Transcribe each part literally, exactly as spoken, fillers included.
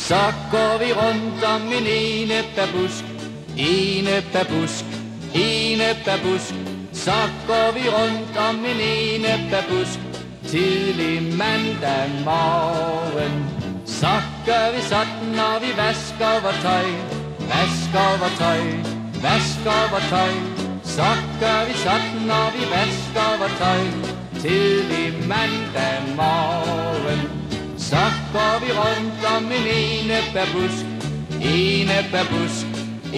Så går vi rundt om en enebærbusk, enebærbusk, enebærbusk. Så går vi rundt om en enebærbusk, tidlig mandag morgen. Så gør vi sådan, når vi vasker vores tøj, vasker vores tøj, vasker vores tøj. Så gør vi sådan, når vi vasker vores tøj, tidlig mandag morgen. Så går vi rundt om en enebærbusk, enebærbusk,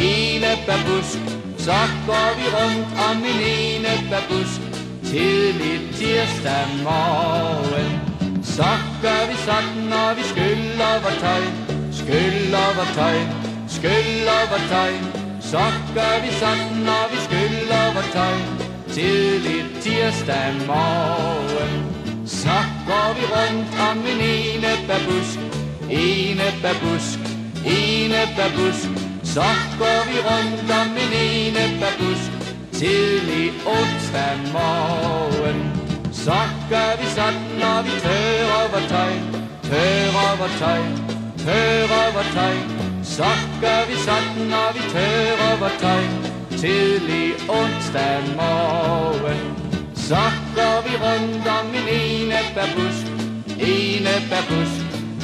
enebærbusk. Så går vi rundt om en enebærbusk, tidlig tirsdag morgen. Så gør vi sådan, når vi skyller vores tøj, skyller vores tøj, skyller vores tøj. Så gør vi sådan, når vi skyller vores tøj, tidlig tirsdag morgen. Så går vi rundt om en enebærbusk, enebærbusk, enebærbusk. Så går vi rundt om en enebærbusk, tidlig onsdag morgen. Så gør vi sådan, når vi tørrer vores tøj, tørrer vores tøj, tørrer vores tøj. Så gør vi sådan, når vi tørrer vores tøj, tidlig onsdag morgen. Så går vi rundt om en enebærbusk, enebærbusk,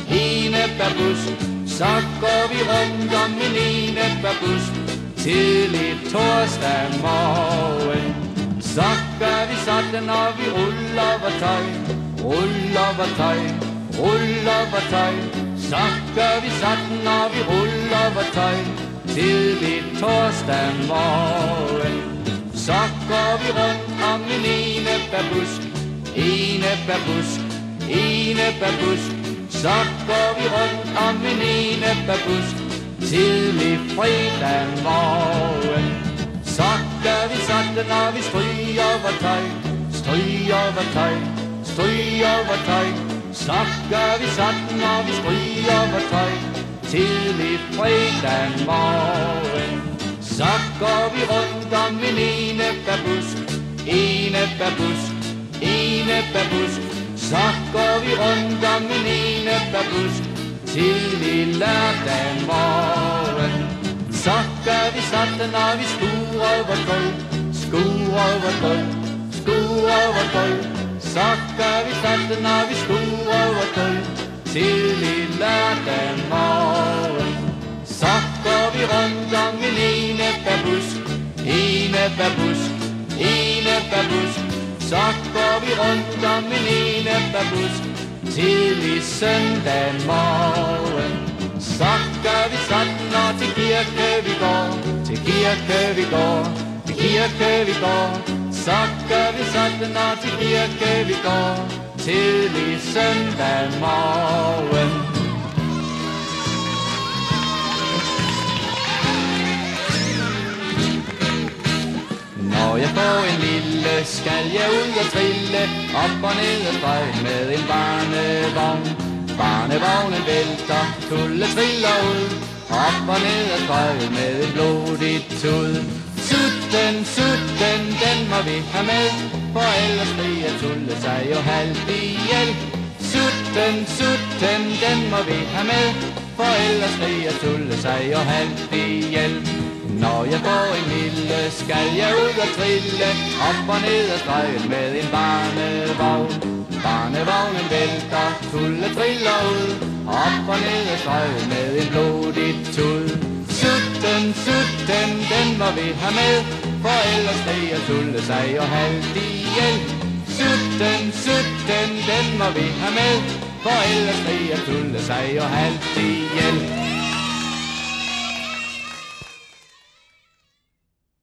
enebærbusk. Så går vi rundt om en enebærbusk, tidlig torsdag morgen. Så gør vi sådan, når vi ruller vores tøj, ruller vores tøj, ruller vores tøj. Så gør vi sådan, når vi ruller vores tøj, tidlig torsdag morgen. Så går vi rundt om en enebærbusk, enebærbusk, enebærbusk. Så går vi rundt om en enebærbusk, tidlig fredag morgen. Så gør vi sådan, når vi stryger vores tøj, stryger vores tøj, stryger vores tøj. Så gør vi sådan, når vi stryger vores tøj, tidlig fredag morgen. Så går vi rundt om en enebærbusk, enebærbusk, enebærbusk. Så går vi rundt om en enebærbusk, tidlig lørdag morgen. Så gør vi sådan, når vi skuer vores gulv, skuer vores gulv, skuer vores gulv. Så gør vi sådan, når vi skuer vores gulv, tidlig lørdag morgen. Så går vi rundt om en enebærbusk, enebærbusk, enebærbusk. Så går vi rundt om en enebærbusk, tidlig søndag morgen. Så gør vi sådan, når til kirke vi går, til kirke vi går, til kirke vi går. Så gør vi sådan, når til kirke vi går, tidlig søndag morgen. Når jeg får en lille, skal jeg ud og trille, op og ned ad strøg med en barnevogn. Barnevognen vælter, tulle triller ud, op og ned ad strøg med en blodig tud. Sutten, sutten, den må vi have med, for ellers bliver tulle sig jo halvt ihjel. Sutten, sutten, den må vi have med, for ellers bliver tulle sig jo halvt ihjel. Når jeg får en lille, skal jeg ud og trille, op og ned ad strøget med en barnevogn. Barnevognen vælter, tulle triller ud, op og ned ad strøget med en blodig tud. Sutten, sutten, den må vi have med, for ellers stiger tulle sig jo halvt ihjel. Sutten, sutten, den må vi have med, for ellers stiger tulle sig jo halvt ihjel.